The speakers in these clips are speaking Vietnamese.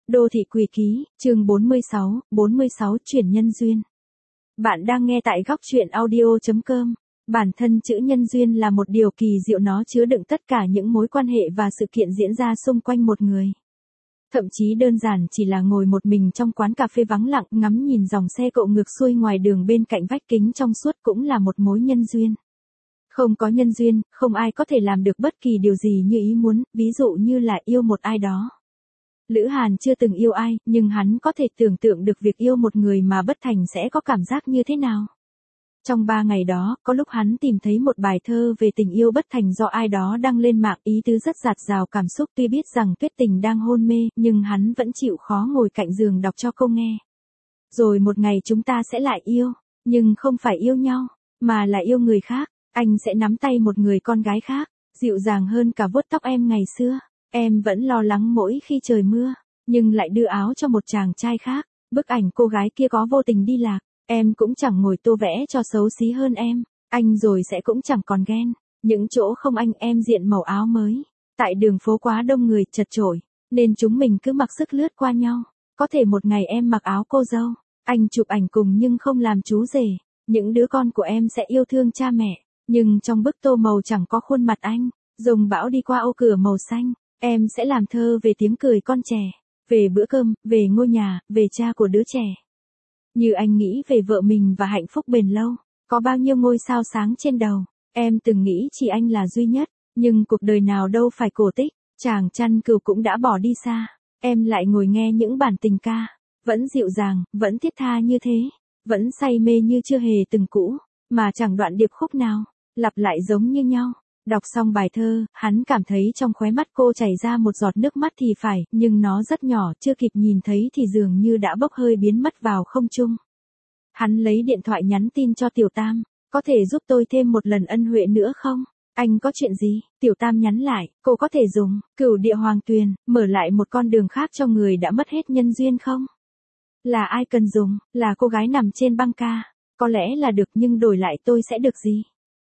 Đô thị Quỷ Ký, chương 46 chuyển nhân duyên. Bạn đang nghe tại góc truyện audio.com. Bản thân chữ nhân duyên là một điều kỳ diệu, nó chứa đựng tất cả những mối quan hệ và sự kiện diễn ra xung quanh một người. Thậm chí đơn giản chỉ là ngồi một mình trong quán cà phê vắng lặng, ngắm nhìn dòng xe cộ ngược xuôi ngoài đường bên cạnh vách kính trong suốt cũng là một mối nhân duyên. Không có nhân duyên, không ai có thể làm được bất kỳ điều gì như ý muốn, ví dụ như là yêu một ai đó. Lữ Hàn chưa từng yêu ai, nhưng hắn có thể tưởng tượng được việc yêu một người mà bất thành sẽ có cảm giác như thế nào. Trong 3 ngày đó, có lúc hắn tìm thấy một bài thơ về tình yêu bất thành do ai đó đăng lên mạng, ý tứ rất dạt dào cảm xúc, tuy biết rằng Tuyết Tình đang hôn mê, nhưng hắn vẫn chịu khó ngồi cạnh giường đọc cho cô nghe. Rồi một ngày chúng ta sẽ lại yêu, nhưng không phải yêu nhau, mà là yêu người khác, anh sẽ nắm tay một người con gái khác, dịu dàng hơn cả vuốt tóc em ngày xưa. Em vẫn lo lắng mỗi khi trời mưa, nhưng lại đưa áo cho một chàng trai khác. Bức ảnh cô gái kia có vô tình đi lạc, em cũng chẳng ngồi tô vẽ cho xấu xí hơn em. Anh rồi sẽ cũng chẳng còn ghen. Những chỗ không anh em diện màu áo mới. Tại đường phố quá đông người chật chội, nên chúng mình cứ mặc sức lướt qua nhau. Có thể một ngày em mặc áo cô dâu, anh chụp ảnh cùng nhưng không làm chú rể. Những đứa con của em sẽ yêu thương cha mẹ, nhưng trong bức tô màu chẳng có khuôn mặt anh. Dòng bão đi qua ô cửa màu xanh. Em sẽ làm thơ về tiếng cười con trẻ, về bữa cơm, về ngôi nhà, về cha của đứa trẻ. Như anh nghĩ về vợ mình và hạnh phúc bền lâu, có bao nhiêu ngôi sao sáng trên đầu. Em từng nghĩ chỉ anh là duy nhất, nhưng cuộc đời nào đâu phải cổ tích. Chàng chăn cừu cũng đã bỏ đi xa, em lại ngồi nghe những bản tình ca, vẫn dịu dàng, vẫn thiết tha như thế, vẫn say mê như chưa hề từng cũ, mà chẳng đoạn điệp khúc nào lặp lại giống như nhau. Đọc xong bài thơ, hắn cảm thấy trong khóe mắt cô chảy ra một giọt nước mắt thì phải, nhưng nó rất nhỏ, chưa kịp nhìn thấy thì dường như đã bốc hơi biến mất vào không trung. Hắn lấy điện thoại nhắn tin cho Tiểu Tam, có thể giúp tôi thêm một lần ân huệ nữa không? Anh có chuyện gì? Tiểu Tam nhắn lại, cô có thể dùng Cửu Địa Hoàng Tuyền, mở lại một con đường khác cho người đã mất hết nhân duyên không? Là ai cần dùng? Là cô gái nằm trên băng ca. Có lẽ là được, nhưng đổi lại tôi sẽ được gì?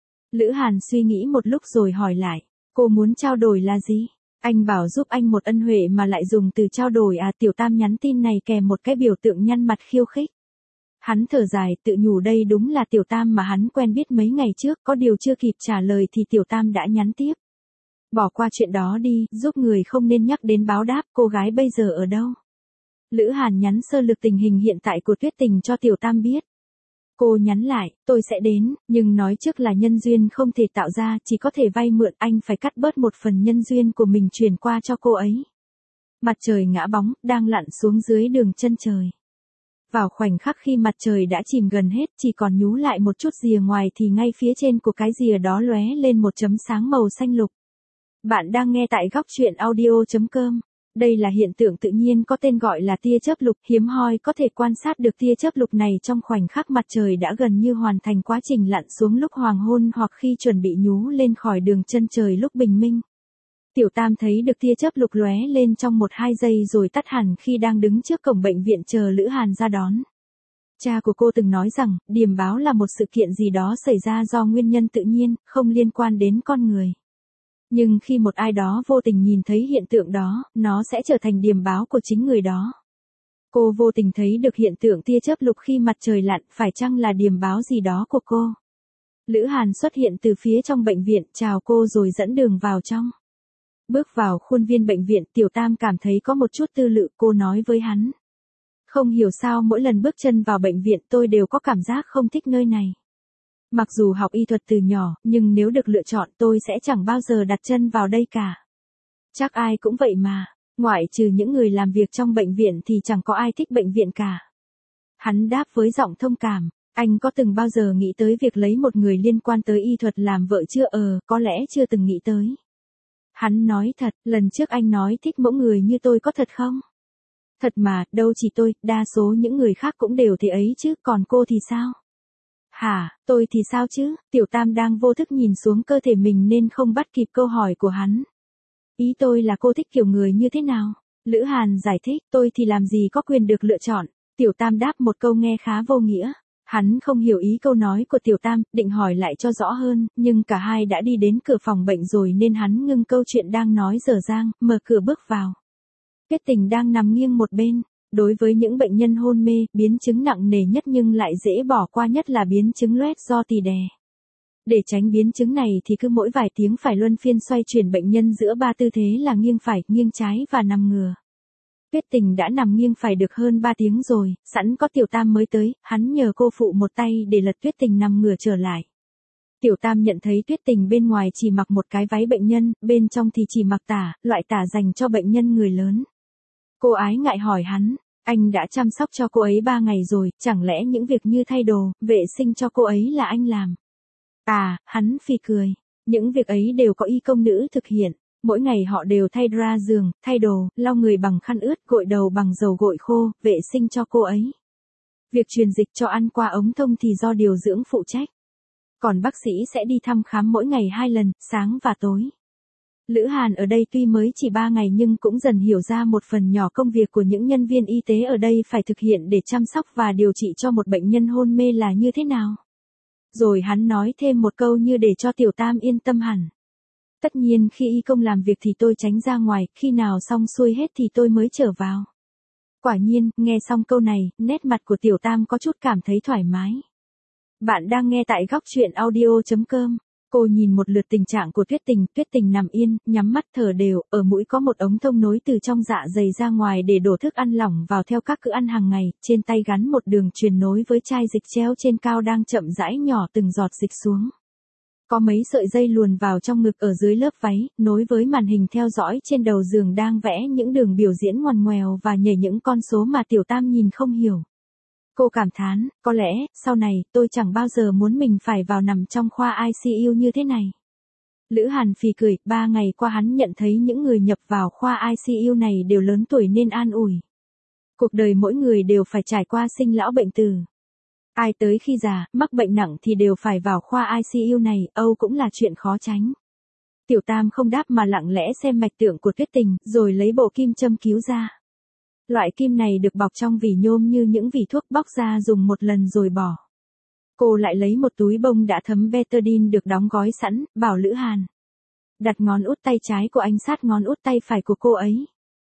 Lữ Hàn suy nghĩ một lúc rồi hỏi lại, cô muốn trao đổi là gì? Anh bảo giúp anh một ân huệ mà lại dùng từ trao đổi à? Tiểu Tam nhắn tin này kèm một cái biểu tượng nhăn mặt khiêu khích. Hắn thở dài tự nhủ đây đúng là Tiểu Tam mà hắn quen biết mấy ngày trước, có điều chưa kịp trả lời thì Tiểu Tam đã nhắn tiếp. Bỏ qua chuyện đó đi, giúp người không nên nhắc đến báo đáp, cô gái bây giờ ở đâu? Lữ Hàn nhắn sơ lược tình hình hiện tại của Tuyết Tình cho Tiểu Tam biết. Cô nhắn lại, tôi sẽ đến, nhưng nói trước là nhân duyên không thể tạo ra, chỉ có thể vay mượn, anh phải cắt bớt một phần nhân duyên của mình chuyển qua cho cô ấy. Mặt trời ngã bóng, đang lặn xuống dưới đường chân trời. Vào khoảnh khắc khi mặt trời đã chìm gần hết, chỉ còn nhú lại một chút rìa ngoài thì ngay phía trên của cái rìa đó lóe lên một chấm sáng màu xanh lục. Bạn đang nghe tại góc truyện audio.com. Đây là hiện tượng tự nhiên có tên gọi là tia chớp lục, hiếm hoi có thể quan sát được tia chớp lục này trong khoảnh khắc mặt trời đã gần như hoàn thành quá trình lặn xuống lúc hoàng hôn hoặc khi chuẩn bị nhú lên khỏi đường chân trời lúc bình minh. Tiểu Tam thấy được tia chớp lục lóe lên trong 1-2 giây rồi tắt hẳn khi đang đứng trước cổng bệnh viện chờ Lữ Hàn ra đón. Cha của cô từng nói rằng, điềm báo là một sự kiện gì đó xảy ra do nguyên nhân tự nhiên, không liên quan đến con người. Nhưng khi một ai đó vô tình nhìn thấy hiện tượng đó, nó sẽ trở thành điềm báo của chính người đó. Cô vô tình thấy được hiện tượng tia chớp lục khi mặt trời lặn, phải chăng là điềm báo gì đó của cô? Lữ Hàn xuất hiện từ phía trong bệnh viện, chào cô rồi dẫn đường vào trong. Bước vào khuôn viên bệnh viện, Tiểu Tam cảm thấy có một chút tư lự, cô nói với hắn. Không hiểu sao mỗi lần bước chân vào bệnh viện tôi đều có cảm giác không thích nơi này. Mặc dù học y thuật từ nhỏ, nhưng nếu được lựa chọn tôi sẽ chẳng bao giờ đặt chân vào đây cả. Chắc ai cũng vậy mà, ngoại trừ những người làm việc trong bệnh viện thì chẳng có ai thích bệnh viện cả. Hắn đáp với giọng thông cảm, anh có từng bao giờ nghĩ tới việc lấy một người liên quan tới y thuật làm vợ chưa? Có lẽ chưa từng nghĩ tới. Hắn nói thật, lần trước anh nói thích mẫu người như tôi có thật không? Thật mà, đâu chỉ tôi, đa số những người khác cũng đều thế ấy chứ, còn cô thì sao? Hả, tôi thì sao chứ? Tiểu Tam đang vô thức nhìn xuống cơ thể mình nên không bắt kịp câu hỏi của hắn. Ý tôi là cô thích kiểu người như thế nào? Lữ Hàn giải thích, tôi thì làm gì có quyền được lựa chọn. Tiểu Tam đáp một câu nghe khá vô nghĩa. Hắn không hiểu ý câu nói của Tiểu Tam, định hỏi lại cho rõ hơn, nhưng cả hai đã đi đến cửa phòng bệnh rồi nên hắn ngưng câu chuyện đang nói dở dang, mở cửa bước vào. Tuyết Tình đang nằm nghiêng một bên. Đối với những bệnh nhân hôn mê, biến chứng nặng nề nhất nhưng lại dễ bỏ qua nhất là biến chứng loét do tỳ đè. Để tránh biến chứng này thì cứ mỗi vài tiếng phải luân phiên xoay chuyển bệnh nhân giữa ba tư thế là nghiêng phải, nghiêng trái và nằm ngửa. Tuyết Tình đã nằm nghiêng phải được hơn 3 tiếng rồi, sẵn có Tiểu Tam mới tới, hắn nhờ cô phụ một tay để lật Tuyết Tình nằm ngửa trở lại. Tiểu Tam nhận thấy Tuyết Tình bên ngoài chỉ mặc một cái váy bệnh nhân, bên trong thì chỉ mặc tả, loại tả dành cho bệnh nhân người lớn. Cô ái ngại hỏi hắn, anh đã chăm sóc cho cô ấy 3 ngày rồi, chẳng lẽ những việc như thay đồ, vệ sinh cho cô ấy là anh làm? À, hắn phì cười, những việc ấy đều có y công nữ thực hiện, mỗi ngày họ đều thay dra giường, thay đồ, lau người bằng khăn ướt, gội đầu bằng dầu gội khô, vệ sinh cho cô ấy. Việc truyền dịch cho ăn qua ống thông thì do điều dưỡng phụ trách. Còn bác sĩ sẽ đi thăm khám mỗi ngày 2 lần, sáng và tối. Lữ Hàn ở đây tuy mới chỉ 3 ngày nhưng cũng dần hiểu ra một phần nhỏ công việc của những nhân viên y tế ở đây phải thực hiện để chăm sóc và điều trị cho một bệnh nhân hôn mê là như thế nào. Rồi hắn nói thêm một câu như để cho Tiểu Tam yên tâm hẳn. Tất nhiên khi y công làm việc thì tôi tránh ra ngoài, khi nào xong xuôi hết thì tôi mới trở vào. Quả nhiên, nghe xong câu này, nét mặt của Tiểu Tam có chút cảm thấy thoải mái. Bạn đang nghe tại góc truyện audio.com. Cô nhìn một lượt tình trạng của Tuyết Tình nằm yên, nhắm mắt thở đều, ở mũi có một ống thông nối từ trong dạ dày ra ngoài để đổ thức ăn lỏng vào theo các bữa ăn hàng ngày, trên tay gắn một đường truyền nối với chai dịch treo trên cao đang chậm rãi nhỏ từng giọt dịch xuống. Có mấy sợi dây luồn vào trong ngực ở dưới lớp váy, nối với màn hình theo dõi trên đầu giường đang vẽ những đường biểu diễn ngoằn ngoèo và nhảy những con số mà Tiểu Tam nhìn không hiểu. Cô cảm thán, có lẽ, sau này, tôi chẳng bao giờ muốn mình phải vào nằm trong khoa ICU như thế này. Lữ Hàn phì cười, 3 ngày qua hắn nhận thấy những người nhập vào khoa ICU này đều lớn tuổi nên an ủi. Cuộc đời mỗi người đều phải trải qua sinh lão bệnh tử. Ai tới khi già, mắc bệnh nặng thì đều phải vào khoa ICU này, âu cũng là chuyện khó tránh. Tiểu Tam không đáp mà lặng lẽ xem mạch tượng của Tuyết Tình, rồi lấy bộ kim châm cứu ra. Loại kim này được bọc trong vỉ nhôm như những vỉ thuốc bóc ra dùng một lần rồi bỏ. Cô lại lấy một túi bông đã thấm betadine được đóng gói sẵn, bảo Lữ Hàn. Đặt ngón út tay trái của anh sát ngón út tay phải của cô ấy.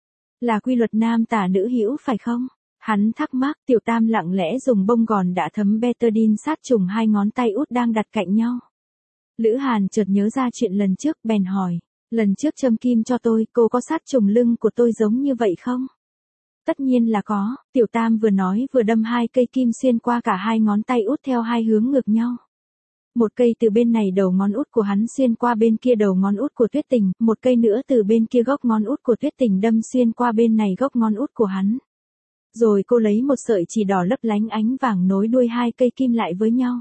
Là quy luật nam tả nữ hữu phải không? Hắn thắc mắc. Tiểu Tam lặng lẽ dùng bông gòn đã thấm betadine sát trùng 2 ngón tay út đang đặt cạnh nhau. Lữ Hàn chợt nhớ ra chuyện lần trước, bèn hỏi. Lần trước châm kim cho tôi, cô có sát trùng lưng của tôi giống như vậy không? Tất nhiên là có, Tiểu Tam vừa nói vừa đâm 2 cây kim xuyên qua cả 2 ngón tay út theo 2 hướng ngược nhau. Một cây từ bên này đầu ngón út của hắn xuyên qua bên kia đầu ngón út của Tuyết Tình, một cây nữa từ bên kia gốc ngón út của Tuyết Tình đâm xuyên qua bên này gốc ngón út của hắn. Rồi cô lấy một sợi chỉ đỏ lấp lánh ánh vàng nối đuôi 2 cây kim lại với nhau.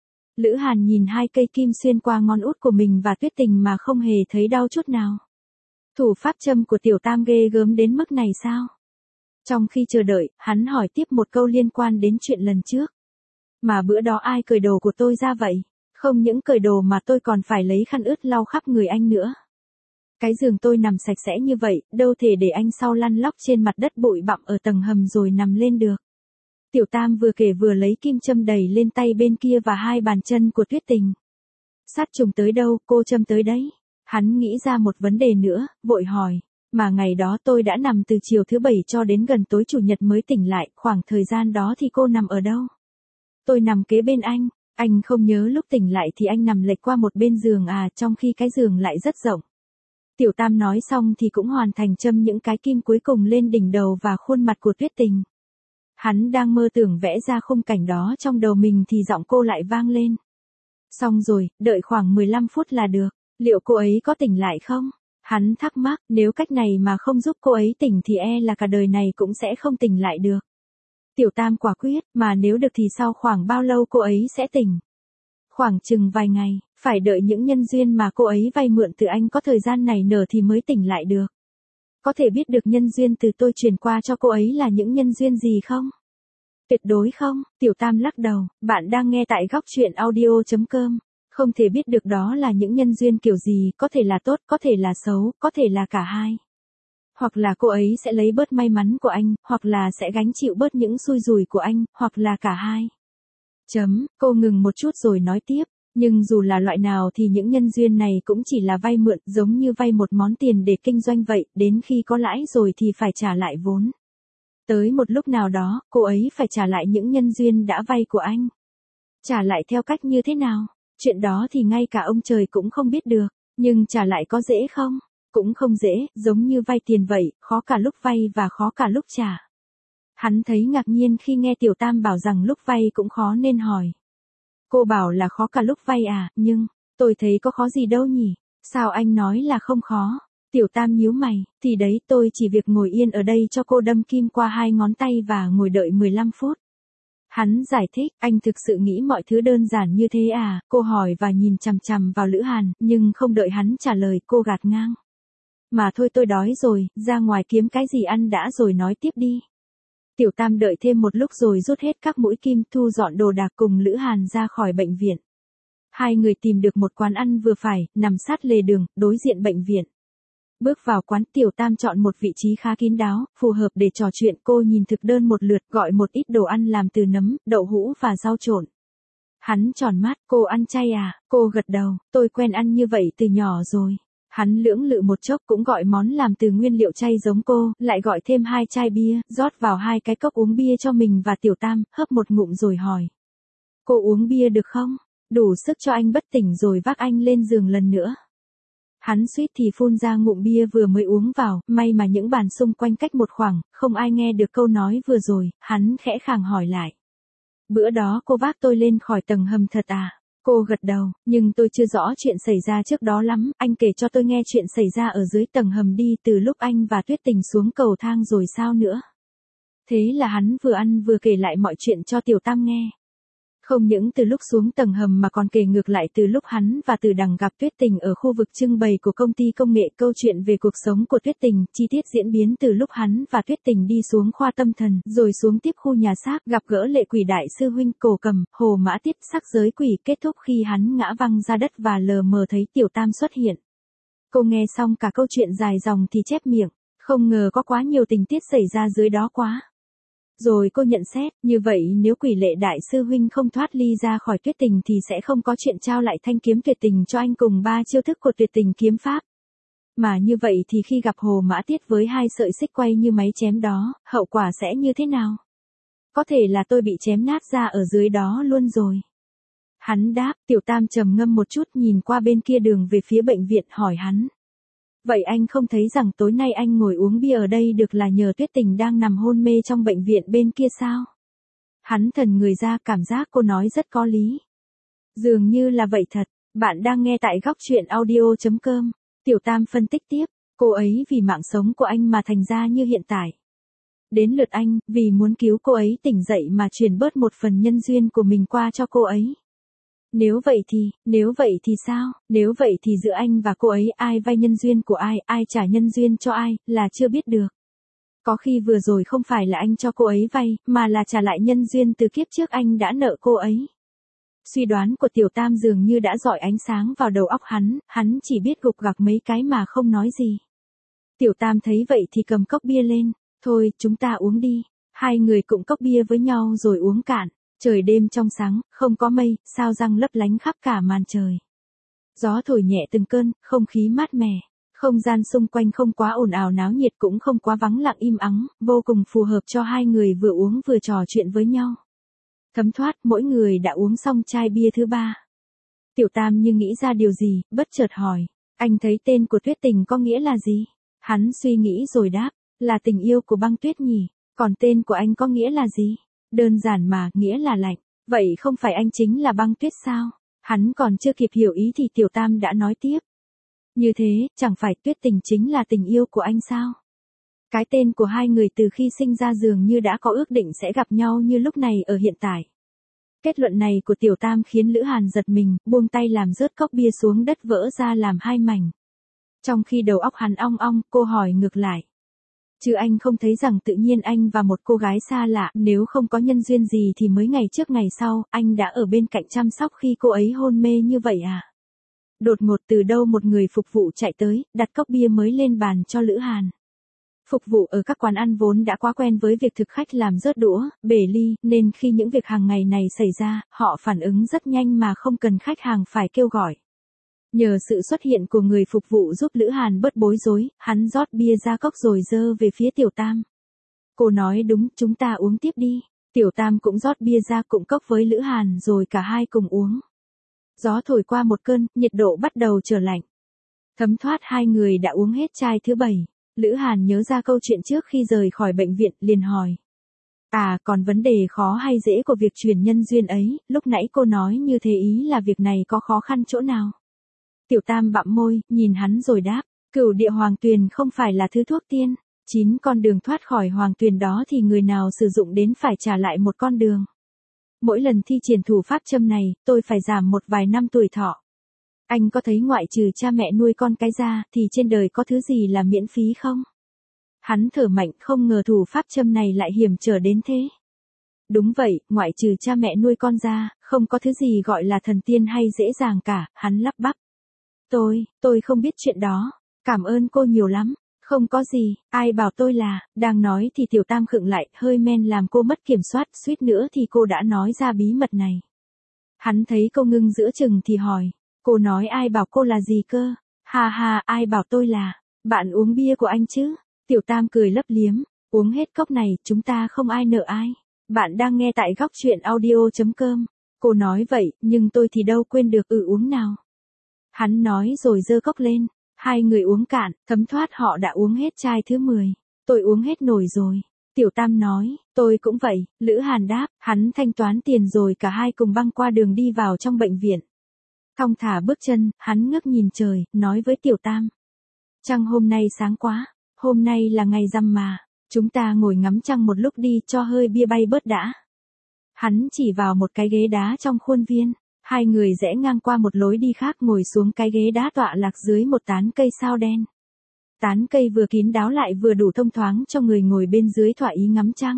Lữ Hàn nhìn 2 cây kim xuyên qua ngón út của mình và Tuyết Tình mà không hề thấy đau chút nào. Thủ pháp châm của Tiểu Tam ghê gớm đến mức này sao? Trong khi chờ đợi, hắn hỏi tiếp một câu liên quan đến chuyện lần trước. Mà bữa đó ai cởi đồ của tôi ra vậy? Không những cởi đồ mà tôi còn phải lấy khăn ướt lau khắp người anh nữa. Cái giường tôi nằm sạch sẽ như vậy, đâu thể để anh sau lăn lóc trên mặt đất bụi bặm ở tầng hầm rồi nằm lên được. Tiểu Tam vừa kể vừa lấy kim châm đầy lên tay bên kia và 2 bàn chân của Tuyết Tình. Sát trùng tới đâu, cô châm tới đấy. Hắn nghĩ ra một vấn đề nữa, vội hỏi. Mà ngày đó tôi đã nằm từ chiều thứ 7 cho đến gần tối chủ nhật mới tỉnh lại, khoảng thời gian đó thì cô nằm ở đâu? Tôi nằm kế bên anh không nhớ lúc tỉnh lại thì anh nằm lệch qua một bên giường à, trong khi cái giường lại rất rộng. Tiểu Tam nói xong thì cũng hoàn thành châm những cái kim cuối cùng lên đỉnh đầu và khuôn mặt của Tuyết Tình. Hắn đang mơ tưởng vẽ ra khung cảnh đó trong đầu mình thì giọng cô lại vang lên. Xong rồi, đợi khoảng 15 phút là được, liệu cô ấy có tỉnh lại không? Hắn thắc mắc, nếu cách này mà không giúp cô ấy tỉnh thì là cả đời này cũng sẽ không tỉnh lại được. Tiểu Tam quả quyết, mà nếu được thì sau khoảng bao lâu cô ấy sẽ tỉnh? Khoảng chừng vài ngày, phải đợi những nhân duyên mà cô ấy vay mượn từ anh có thời gian này nở thì mới tỉnh lại được. Có thể biết được nhân duyên từ tôi truyền qua cho cô ấy là những nhân duyên gì không? Tuyệt đối không, Tiểu Tam lắc đầu, bạn đang nghe tại góc truyện audio.com. Không thể biết được đó là những nhân duyên kiểu gì, có thể là tốt, có thể là xấu, có thể là cả hai. Hoặc là cô ấy sẽ lấy bớt may mắn của anh, hoặc là sẽ gánh chịu bớt những xui rủi của anh, hoặc là cả hai. Cô ngừng một chút rồi nói tiếp, Nhưng dù là loại nào thì những nhân duyên này cũng chỉ là vay mượn, giống như vay một món tiền để kinh doanh vậy, đến khi có lãi rồi thì phải trả lại vốn. Tới một lúc nào đó, cô ấy phải trả lại những nhân duyên đã vay của anh. Trả lại theo cách như thế nào? Chuyện đó thì ngay cả ông trời cũng không biết được, nhưng trả lại có dễ không? Cũng không dễ, giống như vay tiền vậy, khó cả lúc vay và khó cả lúc trả. Hắn thấy ngạc nhiên khi nghe Tiểu Tam bảo rằng lúc vay cũng khó nên hỏi. Cô bảo là khó cả lúc vay à, nhưng, tôi thấy có khó gì đâu nhỉ, sao anh nói là không khó? Tiểu Tam nhíu mày, thì đấy tôi chỉ việc ngồi yên ở đây cho cô đâm kim qua 2 ngón tay và ngồi đợi 15 phút. Hắn giải thích, anh thực sự nghĩ mọi thứ đơn giản như thế à, cô hỏi và nhìn chằm chằm vào Lữ Hàn, nhưng không đợi hắn trả lời cô gạt ngang. Mà thôi tôi đói rồi, ra ngoài kiếm cái gì ăn đã rồi nói tiếp đi. Tiểu Tam đợi thêm một lúc rồi rút hết các mũi kim, thu dọn đồ đạc cùng Lữ Hàn ra khỏi bệnh viện. Hai người tìm được một quán ăn vừa phải, nằm sát lề đường, đối diện bệnh viện. Bước vào quán, Tiểu Tam chọn một vị trí khá kín đáo, phù hợp để trò chuyện. Cô nhìn thực đơn một lượt, gọi một ít đồ ăn làm từ nấm, đậu hũ và rau trộn. Hắn tròn mắt, cô ăn chay à? Cô gật đầu, tôi quen ăn như vậy từ nhỏ rồi. Hắn lưỡng lự một chốc cũng gọi món làm từ nguyên liệu chay giống cô, lại gọi thêm 2 chai bia, rót vào 2 cái cốc uống bia cho mình và Tiểu Tam, hớp một ngụm rồi hỏi. Cô uống bia được không? Đủ sức cho anh bất tỉnh rồi vác anh lên giường lần nữa. Hắn suýt thì phun ra ngụm bia vừa mới uống vào, may mà những bàn xung quanh cách một khoảng, không ai nghe được câu nói vừa rồi, hắn khẽ khàng hỏi lại. Bữa đó cô vác tôi lên khỏi tầng hầm thật à? Cô gật đầu, nhưng tôi chưa rõ chuyện xảy ra trước đó lắm, anh kể cho tôi nghe chuyện xảy ra ở dưới tầng hầm đi, từ lúc anh và Tuyết Tình xuống cầu thang rồi sao nữa. Thế là hắn vừa ăn vừa kể lại mọi chuyện cho Tiểu Tam nghe. Không những từ lúc xuống tầng hầm mà còn kể ngược lại từ lúc hắn và Từ Đằng gặp Tuyết Tình ở khu vực trưng bày của công ty công nghệ, câu chuyện về cuộc sống của Tuyết Tình, chi tiết diễn biến từ lúc hắn và Tuyết Tình đi xuống khoa tâm thần, rồi xuống tiếp khu nhà xác, gặp gỡ Lệ Quỷ đại sư huynh, Cổ Cầm, Hồ Mã tiếp sắc giới quỷ, kết thúc khi hắn ngã văng ra đất và lờ mờ thấy Tiểu Tam xuất hiện. Cô nghe xong cả câu chuyện dài dòng thì chép miệng, không ngờ có quá nhiều tình tiết xảy ra dưới đó quá. Rồi cô nhận xét, như vậy nếu Quỷ Lệ đại sư huynh không thoát ly ra khỏi Tuyết Tình thì sẽ không có chuyện trao lại thanh kiếm tuyệt tình cho anh cùng 3 chiêu thức của tuyệt tình kiếm pháp. Mà như vậy thì khi gặp Hồ Mã Tiết với 2 sợi xích quay như máy chém đó, hậu quả sẽ như thế nào? Có thể là tôi bị chém nát ra ở dưới đó luôn rồi. Hắn đáp, Tiểu Tam trầm ngâm một chút nhìn qua bên kia đường về phía bệnh viện hỏi hắn. Vậy anh không thấy rằng tối nay anh ngồi uống bia ở đây được là nhờ Tuyết Tình đang nằm hôn mê trong bệnh viện bên kia sao? Hắn thần người ra, cảm giác cô nói rất có lý. Dường như là vậy thật, bạn đang nghe tại góc truyện audio.com. Tiểu Tam phân tích tiếp, cô ấy vì mạng sống của anh mà thành ra như hiện tại. Đến lượt anh, vì muốn cứu cô ấy tỉnh dậy mà truyền bớt một phần nhân duyên của mình qua cho cô ấy. Nếu vậy thì sao? Nếu vậy thì giữa anh và cô ấy ai vay nhân duyên của ai, ai trả nhân duyên cho ai, là chưa biết được. Có khi vừa rồi không phải là anh cho cô ấy vay, mà là trả lại nhân duyên từ kiếp trước anh đã nợ cô ấy. Suy đoán của Tiểu Tam dường như đã rọi ánh sáng vào đầu óc hắn chỉ biết gục gặc mấy cái mà không nói gì. Tiểu Tam thấy vậy thì cầm cốc bia lên, thôi chúng ta uống đi. Hai người cụng cốc bia với nhau rồi uống cạn. Trời đêm trong sáng, không có mây, sao răng lấp lánh khắp cả màn trời. Gió thổi nhẹ từng cơn, không khí mát mẻ. Không gian xung quanh không quá ồn ào náo nhiệt cũng không quá vắng lặng im ắng, vô cùng phù hợp cho hai người vừa uống vừa trò chuyện với nhau. Thấm thoát, mỗi người đã uống xong chai bia thứ 3. Tiểu Tam như nghĩ ra điều gì, bất chợt hỏi. Anh thấy tên của Tuyết Tình có nghĩa là gì? Hắn suy nghĩ rồi đáp, là tình yêu của băng tuyết nhỉ. Còn tên của anh có nghĩa là gì? Đơn giản mà, nghĩa là lạnh. Vậy không phải anh chính là băng tuyết sao? Hắn còn chưa kịp hiểu ý thì Tiểu Tam đã nói tiếp. Như thế, chẳng phải Tuyết Tình chính là tình yêu của anh sao? Cái tên của hai người từ khi sinh ra dường như đã có ước định sẽ gặp nhau như lúc này ở hiện tại. Kết luận này của Tiểu Tam khiến Lữ Hàn giật mình, buông tay làm rớt cốc bia xuống đất vỡ ra làm 2 mảnh. Trong khi đầu óc hắn ong ong, cô hỏi ngược lại. Chứ anh không thấy rằng tự nhiên anh và một cô gái xa lạ, nếu không có nhân duyên gì thì mới ngày trước ngày sau, anh đã ở bên cạnh chăm sóc khi cô ấy hôn mê như vậy à? Đột ngột từ đâu một người phục vụ chạy tới, đặt cốc bia mới lên bàn cho Lữ Hàn. Phục vụ ở các quán ăn vốn đã quá quen với việc thực khách làm rớt đũa, bể ly, nên khi những việc hàng ngày này xảy ra, họ phản ứng rất nhanh mà không cần khách hàng phải kêu gọi. Nhờ sự xuất hiện của người phục vụ giúp Lữ Hàn bớt bối rối, hắn rót bia ra cốc rồi giơ về phía Tiểu Tam. Cô nói đúng, chúng ta uống tiếp đi. Tiểu Tam cũng rót bia ra cụng cốc với Lữ Hàn rồi cả hai cùng uống. Gió thổi qua một cơn, nhiệt độ bắt đầu trở lạnh. Thấm thoát hai người đã uống hết chai thứ 7. Lữ Hàn nhớ ra câu chuyện trước khi rời khỏi bệnh viện, liền hỏi. À, còn vấn đề khó hay dễ của việc truyền nhân duyên ấy, lúc nãy cô nói như thế ý là việc này có khó khăn chỗ nào? Tiểu Tam bặm môi, nhìn hắn rồi đáp. Cửu địa hoàng tuyền không phải là thứ thuốc tiên. 9 con đường thoát khỏi hoàng tuyền đó thì người nào sử dụng đến phải trả lại một con đường. Mỗi lần thi triển thủ pháp châm này, tôi phải giảm một vài năm tuổi thọ. Anh có thấy ngoại trừ cha mẹ nuôi con cái ra, thì trên đời có thứ gì là miễn phí không? Hắn thở mạnh, không ngờ thủ pháp châm này lại hiểm trở đến thế. Đúng vậy, ngoại trừ cha mẹ nuôi con ra, không có thứ gì gọi là thần tiên hay dễ dàng cả, hắn lắp bắp. Tôi không biết chuyện đó. Cảm ơn cô nhiều lắm. Không có gì, ai bảo tôi là, đang nói thì Tiểu Tam khựng lại, hơi men làm cô mất kiểm soát, suýt nữa thì cô đã nói ra bí mật này. Hắn thấy cô ngưng giữa chừng thì hỏi, cô nói ai bảo cô là gì cơ? Ha ha, ai bảo tôi là, bạn uống bia của anh chứ? Tiểu Tam cười lấp liếm, uống hết cốc này, chúng ta không ai nợ ai. Bạn đang nghe tại góc truyện audio.com. Cô nói vậy, nhưng tôi thì đâu quên được uống nào. Hắn nói rồi giơ cốc lên. Hai người uống cạn, thấm thoát họ đã uống hết chai thứ 10. Tôi uống hết nổi rồi. Tiểu Tam nói, tôi cũng vậy. Lữ Hàn đáp, hắn thanh toán tiền rồi cả hai cùng băng qua đường đi vào trong bệnh viện. Thong thả bước chân, hắn ngước nhìn trời, nói với Tiểu Tam. Trăng hôm nay sáng quá, hôm nay là ngày rằm mà. Chúng ta ngồi ngắm trăng một lúc đi cho hơi bia bay bớt đã. Hắn chỉ vào một cái ghế đá trong khuôn viên. Hai người rẽ ngang qua một lối đi khác ngồi xuống cái ghế đá tọa lạc dưới một tán cây sao đen. Tán cây vừa kín đáo lại vừa đủ thông thoáng cho người ngồi bên dưới thỏa ý ngắm trăng.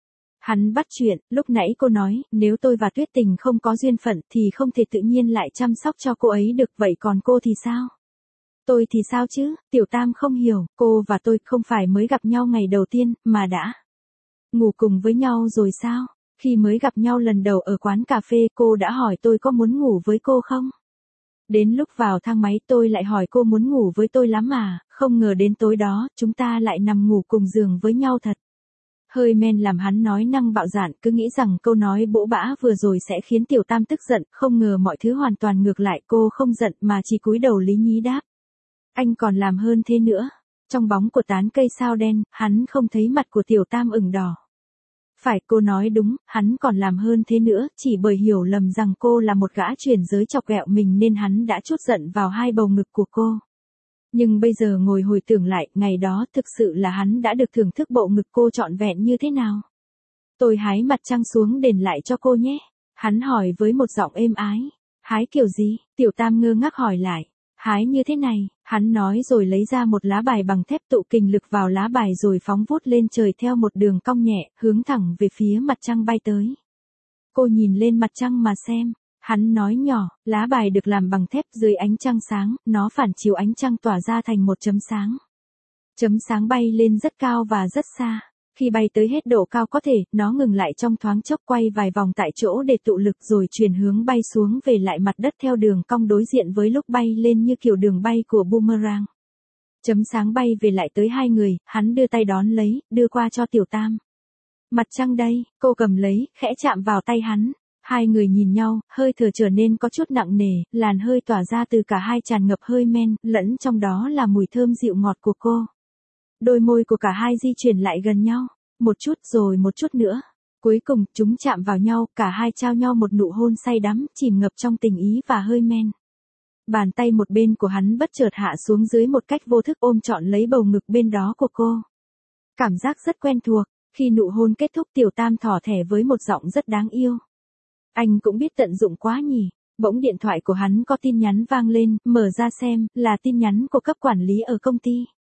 Hắn bắt chuyện, lúc nãy cô nói, nếu tôi và Tuyết Tình không có duyên phận thì không thể tự nhiên lại chăm sóc cho cô ấy được, vậy còn cô thì sao? Tôi thì sao chứ? Tiểu Tam không hiểu, cô và tôi không phải mới gặp nhau ngày đầu tiên, mà đã ngủ cùng với nhau rồi sao? Khi mới gặp nhau lần đầu ở quán cà phê cô đã hỏi tôi có muốn ngủ với cô không? Đến lúc vào thang máy tôi lại hỏi cô muốn ngủ với tôi lắm à, không ngờ đến tối đó chúng ta lại nằm ngủ cùng giường với nhau thật. Hơi men làm hắn nói năng bạo dạn, cứ nghĩ rằng câu nói bỗ bã vừa rồi sẽ khiến Tiểu Tam tức giận, không ngờ mọi thứ hoàn toàn ngược lại, cô không giận mà chỉ cúi đầu lý nhí đáp. Anh còn làm hơn thế nữa. Trong bóng của tán cây sao đen, hắn không thấy mặt của Tiểu Tam ửng đỏ. Phải, cô nói đúng, hắn còn làm hơn thế nữa, chỉ bởi hiểu lầm rằng cô là một gã chuyển giới chọc ghẹo mình nên hắn đã trút giận vào hai bầu ngực của cô. Nhưng bây giờ ngồi hồi tưởng lại, ngày đó thực sự là hắn đã được thưởng thức bộ ngực cô trọn vẹn như thế nào. Tôi hái mặt trăng xuống đền lại cho cô nhé. Hắn hỏi với một giọng êm ái. Hái kiểu gì? Tiểu Tam ngơ ngác hỏi lại. Hái như thế này, hắn nói rồi lấy ra một lá bài bằng thép, tụ kình lực vào lá bài rồi phóng vút lên trời theo một đường cong nhẹ, hướng thẳng về phía mặt trăng bay tới. Cô nhìn lên mặt trăng mà xem. Hắn nói nhỏ, lá bài được làm bằng thép, dưới ánh trăng sáng, nó phản chiếu ánh trăng tỏa ra thành một chấm sáng. Chấm sáng bay lên rất cao và rất xa. Khi bay tới hết độ cao có thể, nó ngừng lại trong thoáng chốc, quay vài vòng tại chỗ để tụ lực rồi chuyển hướng bay xuống về lại mặt đất theo đường cong đối diện với lúc bay lên như kiểu đường bay của boomerang. Chấm sáng bay về lại tới hai người, hắn đưa tay đón lấy, đưa qua cho Tiểu Tam. Mặt trăng đây, cô cầm lấy, khẽ chạm vào tay hắn. Hai người nhìn nhau, hơi thở trở nên có chút nặng nề, làn hơi tỏa ra từ cả hai tràn ngập hơi men, lẫn trong đó là mùi thơm dịu ngọt của cô. Đôi môi của cả hai di chuyển lại gần nhau, một chút rồi một chút nữa. Cuối cùng, chúng chạm vào nhau, cả hai trao nhau một nụ hôn say đắm, chìm ngập trong tình ý và hơi men. Bàn tay một bên của hắn bất chợt hạ xuống dưới một cách vô thức ôm trọn lấy bầu ngực bên đó của cô. Cảm giác rất quen thuộc, khi nụ hôn kết thúc Tiểu Tam thỏ thẻ với một giọng rất đáng yêu. Anh cũng biết tận dụng quá nhỉ. Bỗng điện thoại của hắn có tin nhắn vang lên, mở ra xem, là tin nhắn của cấp quản lý ở công ty.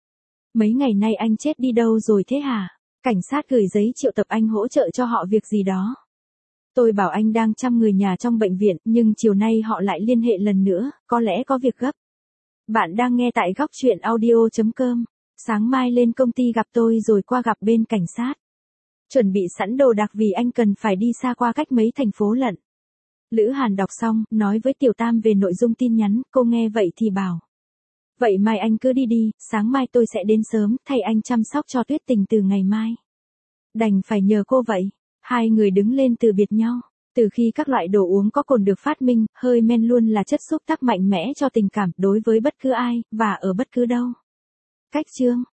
Mấy ngày nay anh chết đi đâu rồi thế hả? Cảnh sát gửi giấy triệu tập anh hỗ trợ cho họ việc gì đó. Tôi bảo anh đang chăm người nhà trong bệnh viện, nhưng chiều nay họ lại liên hệ lần nữa, có lẽ có việc gấp. Bạn đang nghe tại góc truyện audio.com. Sáng mai lên công ty gặp tôi rồi qua gặp bên cảnh sát. Chuẩn bị sẵn đồ đạc vì anh cần phải đi xa qua cách mấy thành phố lận. Lữ Hàn đọc xong, nói với Tiểu Tam về nội dung tin nhắn, cô nghe vậy thì bảo. Vậy mai anh cứ đi đi, sáng mai tôi sẽ đến sớm, thay anh chăm sóc cho Tuyết Tình từ ngày mai. Đành phải nhờ cô vậy. Hai người đứng lên từ biệt nhau. Từ khi các loại đồ uống có cồn được phát minh, hơi men luôn là chất xúc tác mạnh mẽ cho tình cảm đối với bất cứ ai, và ở bất cứ đâu. Cách chương